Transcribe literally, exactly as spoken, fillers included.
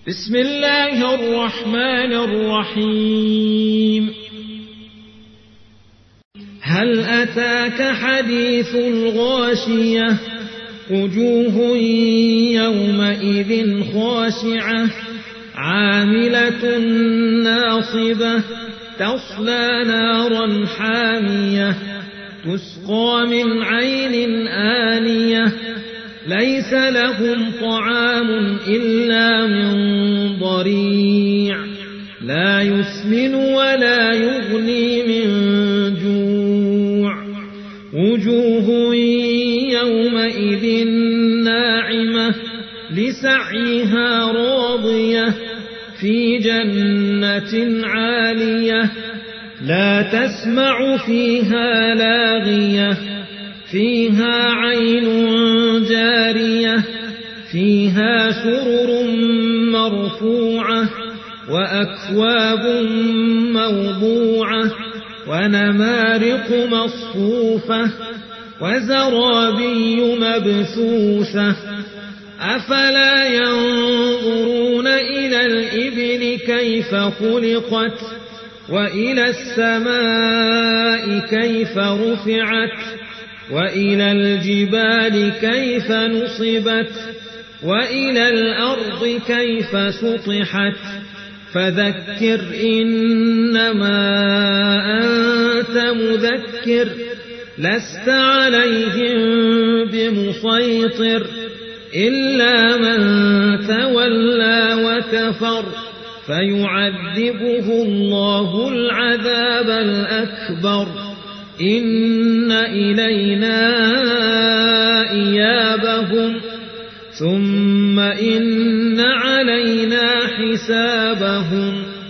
بسم الله الرحمن الرحيم. هل أتاك حديث الغاشية؟ وجوه يومئذ خاشعة عاملة ناصبة تصلى نارا حامية تسقى من عين آنية ليس لهم طعام إلا من ضريع لا يسمن ولا يغني من جوع. وجوه يومئذ ناعمة لسعيها راضية في جنة عالية لا تسمع فيها لاغية فيها عين جارية فيها سرر مرفوعة وأكواب موضوعة ونمارق مصفوفة وزرابي مبثوثة. أفلا ينظرون إلى الإبل كيف خلقت وإلى السماء كيف رفعت وإلى الجبال كيف نصبت وإلى الأرض كيف سطحت. فذكر إنما أنت مذكر لست عليهم بمسيطر إلا من تولى وكفر فيعذبه الله العذاب الأكبر. إن إلينا إيابهم ثم إن علينا حسابهم.